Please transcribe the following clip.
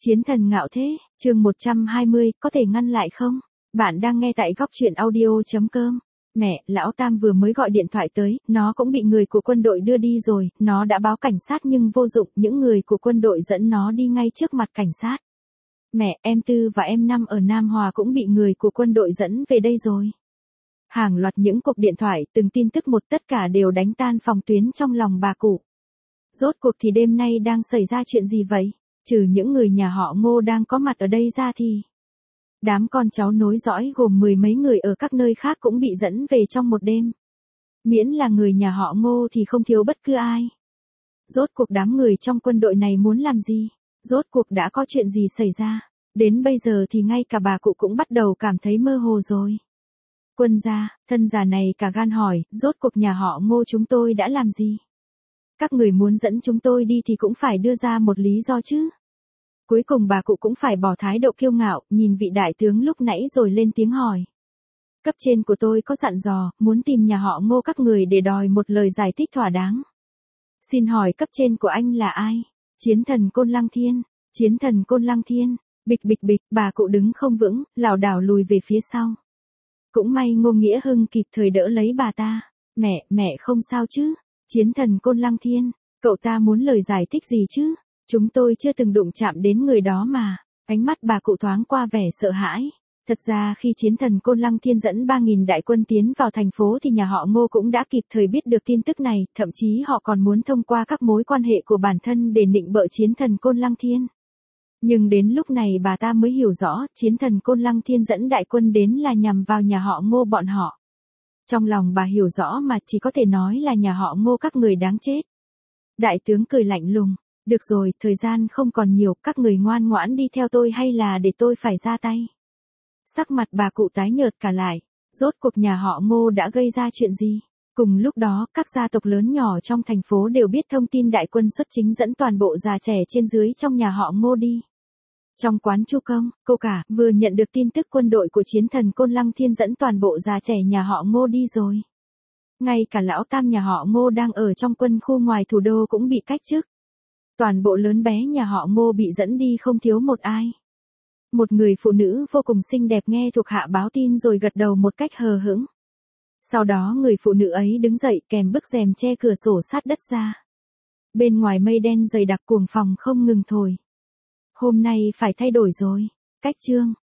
Chiến thần ngạo thế, chương 120, có thể ngăn lại không? Bạn đang nghe tại góc truyện audio.com. Mẹ, lão Tam vừa mới gọi điện thoại tới, nó cũng bị người của quân đội đưa đi rồi, nó đã báo cảnh sát nhưng vô dụng, những người của quân đội dẫn nó đi ngay trước mặt cảnh sát. Mẹ, em Tư và em Năm ở Nam Hòa cũng bị người của quân đội dẫn về đây rồi. Hàng loạt những cuộc điện thoại, từng tin tức một tất cả đều đánh tan phòng tuyến trong lòng bà cụ. Rốt cuộc thì đêm nay đang xảy ra chuyện gì vậy? Trừ những người nhà họ Ngô đang có mặt ở đây ra thì đám con cháu nối dõi gồm mười mấy người ở các nơi khác cũng bị dẫn về trong một đêm. Miễn là người nhà họ Ngô thì không thiếu bất cứ ai. Rốt cuộc đám người trong quân đội này muốn làm gì? Rốt cuộc đã có chuyện gì xảy ra? Đến bây giờ thì ngay cả bà cụ cũng bắt đầu cảm thấy mơ hồ rồi. Quân gia, thân già này cả gan hỏi, rốt cuộc nhà họ Ngô chúng tôi đã làm gì? Các người muốn dẫn chúng tôi đi thì cũng phải đưa ra một lý do chứ. Cuối cùng bà cụ cũng phải bỏ thái độ kiêu ngạo, nhìn vị đại tướng lúc nãy rồi lên tiếng hỏi. Cấp trên của tôi có dặn dò, muốn tìm nhà họ Ngô các người để đòi một lời giải thích thỏa đáng. Xin hỏi cấp trên của anh là ai? Chiến thần Côn Lăng Thiên. Chiến thần Côn Lăng Thiên. Bịch bịch bịch, bà cụ đứng không vững, lảo đảo lùi về phía sau. Cũng may Ngô Nghĩa Hưng kịp thời đỡ lấy bà ta. Mẹ không sao chứ? Chiến thần Côn Lăng Thiên, cậu ta muốn lời giải thích gì chứ? Chúng tôi chưa từng đụng chạm đến người đó mà. Ánh mắt bà cụ thoáng qua vẻ sợ hãi. Thật ra khi chiến thần Côn Lăng Thiên dẫn 3.000 đại quân tiến vào thành phố thì nhà họ Ngô cũng đã kịp thời biết được tin tức này, thậm chí họ còn muốn thông qua các mối quan hệ của bản thân để nịnh bợ chiến thần Côn Lăng Thiên. Nhưng đến lúc này bà ta mới hiểu rõ, chiến thần Côn Lăng Thiên dẫn đại quân đến là nhằm vào nhà họ Ngô bọn họ. Trong lòng bà hiểu rõ mà chỉ có thể nói là nhà họ Ngô các người đáng chết. Đại tướng cười lạnh lùng, được rồi, thời gian không còn nhiều, các người ngoan ngoãn đi theo tôi hay là để tôi phải ra tay. Sắc mặt bà cụ tái nhợt cả lại, rốt cuộc nhà họ Ngô đã gây ra chuyện gì? Cùng lúc đó, các gia tộc lớn nhỏ trong thành phố đều biết thông tin đại quân xuất chính dẫn toàn bộ già trẻ trên dưới trong nhà họ Ngô đi. Trong quán Chu Công, cô cả vừa nhận được tin tức quân đội của chiến thần Côn Lăng Thiên dẫn toàn bộ già trẻ nhà họ Ngô đi rồi. Ngay cả lão Tam nhà họ Ngô đang ở trong quân khu ngoài thủ đô cũng bị cách chức. Toàn bộ lớn bé nhà họ Ngô bị dẫn đi không thiếu một ai. Một người phụ nữ vô cùng xinh đẹp nghe thuộc hạ báo tin rồi gật đầu một cách hờ hững. Sau đó người phụ nữ ấy đứng dậy kèm bức rèm che cửa sổ sát đất ra. Bên ngoài mây đen dày đặc cuồng phòng không ngừng thổi. Hôm nay phải thay đổi rồi. Cách chương.